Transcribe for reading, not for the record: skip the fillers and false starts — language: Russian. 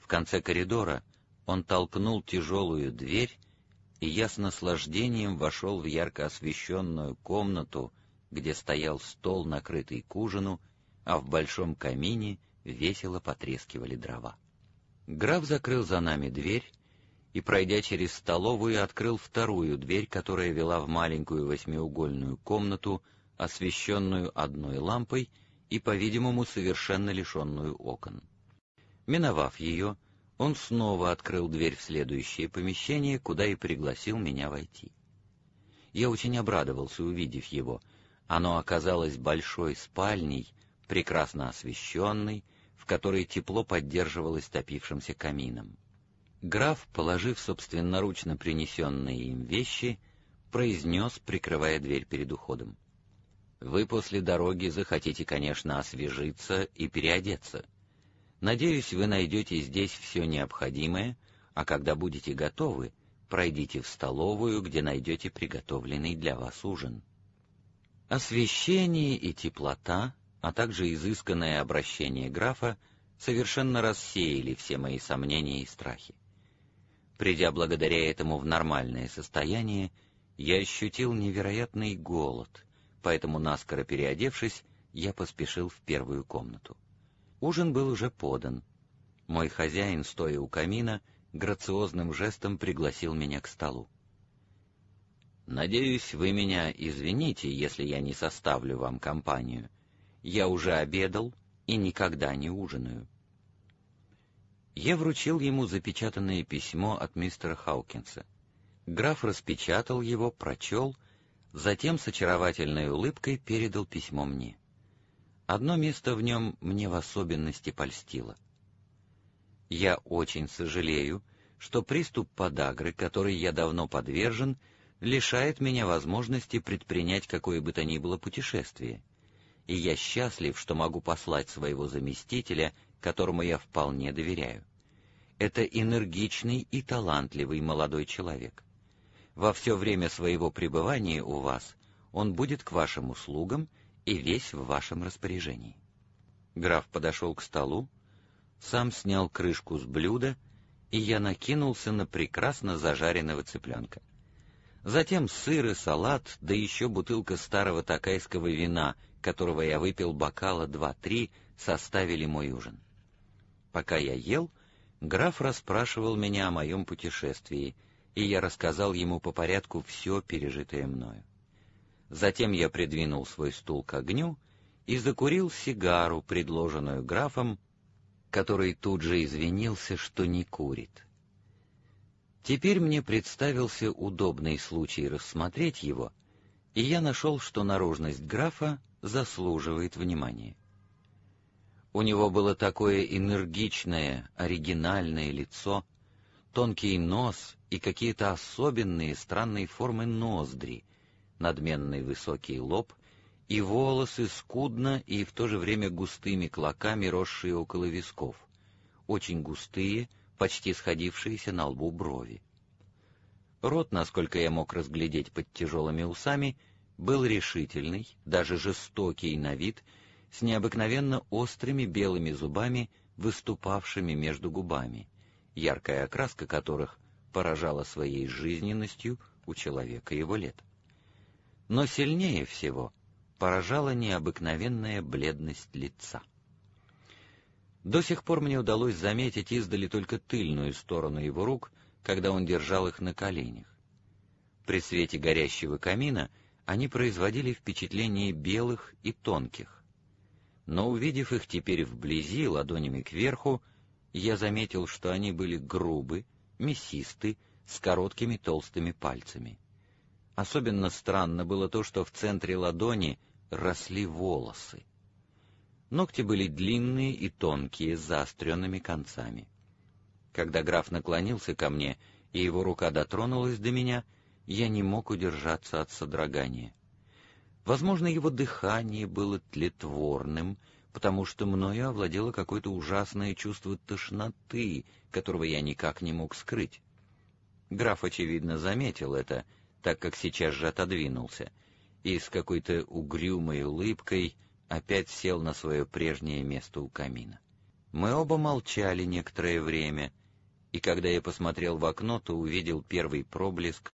конце коридора он толкнул тяжелую дверь, и я с наслаждением вошел в ярко освещенную комнату, где стоял стол, накрытый к ужину, а в большом камине весело потрескивали дрова. Граф закрыл за нами дверь и, пройдя через столовую, открыл вторую дверь, которая вела в маленькую восьмиугольную комнату, освещенную одной лампой и, по-видимому, совершенно лишенную окон. Миновав ее, он снова открыл дверь в следующее помещение, куда и пригласил меня войти. Я очень обрадовался, увидев его. Оно оказалось большой спальней, прекрасно освещенной, в которой тепло поддерживалось топившимся камином. Граф, положив собственноручно принесенные им вещи, произнес, прикрывая дверь перед уходом: «Вы после дороги захотите, конечно, освежиться и переодеться. Надеюсь, вы найдете здесь все необходимое, а когда будете готовы, пройдите в столовую, где найдете приготовленный для вас ужин». Освещение и теплота, а также изысканное обращение графа совершенно рассеяли все мои сомнения и страхи. Придя благодаря этому в нормальное состояние, я ощутил невероятный голод, поэтому, наскоро переодевшись, я поспешил в первую комнату. Ужин был уже подан. Мой хозяин, стоя у камина, грациозным жестом пригласил меня к столу. «Надеюсь, вы меня извините, если я не составлю вам компанию. Я уже обедал и никогда не ужинаю». Я вручил ему запечатанное письмо от мистера Хаукинса. Граф распечатал его, прочел, затем с очаровательной улыбкой передал письмо мне. Одно место в нем мне в особенности польстило. «Я очень сожалею, что приступ подагры, которой я давно подвержен, лишает меня возможности предпринять какое бы то ни было путешествие, и я счастлив, что могу послать своего заместителя, которому я вполне доверяю. Это энергичный и талантливый молодой человек. Во все время своего пребывания у вас он будет к вашим услугам и весь в вашем распоряжении». Граф подошел к столу, сам снял крышку с блюда, и я накинулся на прекрасно зажаренного цыпленка. Затем сыр и салат, да еще бутылка старого токайского вина, которого я выпил бокала 2-3, составили мой ужин. Пока я ел, граф расспрашивал меня о моем путешествии, и я рассказал ему по порядку все пережитое мною. Затем я придвинул свой стул к огню и закурил сигару, предложенную графом, который тут же извинился, что не курит. Теперь мне представился удобный случай рассмотреть его, и я нашел, что наружность графа заслуживает внимания. У него было такое энергичное, оригинальное лицо, тонкий нос и какие-то особенные странные формы ноздри, надменный высокий лоб и волосы скудно и в то же время густыми клоками, росшие около висков, очень густые, почти сходившиеся на лбу брови. Рот, насколько я мог разглядеть под тяжелыми усами, был решительный, даже жестокий на вид, с необыкновенно острыми белыми зубами, выступавшими между губами, яркая окраска которых поражала своей жизненностью у человека его лет. Но сильнее всего поражала необыкновенная бледность лица. До сих пор мне удалось заметить издали только тыльную сторону его рук, когда он держал их на коленях. При свете горящего камина они производили впечатление белых и тонких. Но, увидев их теперь вблизи, ладонями кверху, я заметил, что они были грубы, мясисты, с короткими толстыми пальцами. Особенно странно было то, что в центре ладони росли волосы. Ногти были длинные и тонкие, с заостренными концами. Когда граф наклонился ко мне, и его рука дотронулась до меня, я не мог удержаться от содрогания. Возможно, его дыхание было тлетворным, потому что мною овладело какое-то ужасное чувство тошноты, которого я никак не мог скрыть. Граф, очевидно, заметил это, так как сейчас же отодвинулся, и с какой-то угрюмой улыбкой опять сел на свое прежнее место у камина. Мы оба молчали некоторое время, и когда я посмотрел в окно, то увидел первый проблеск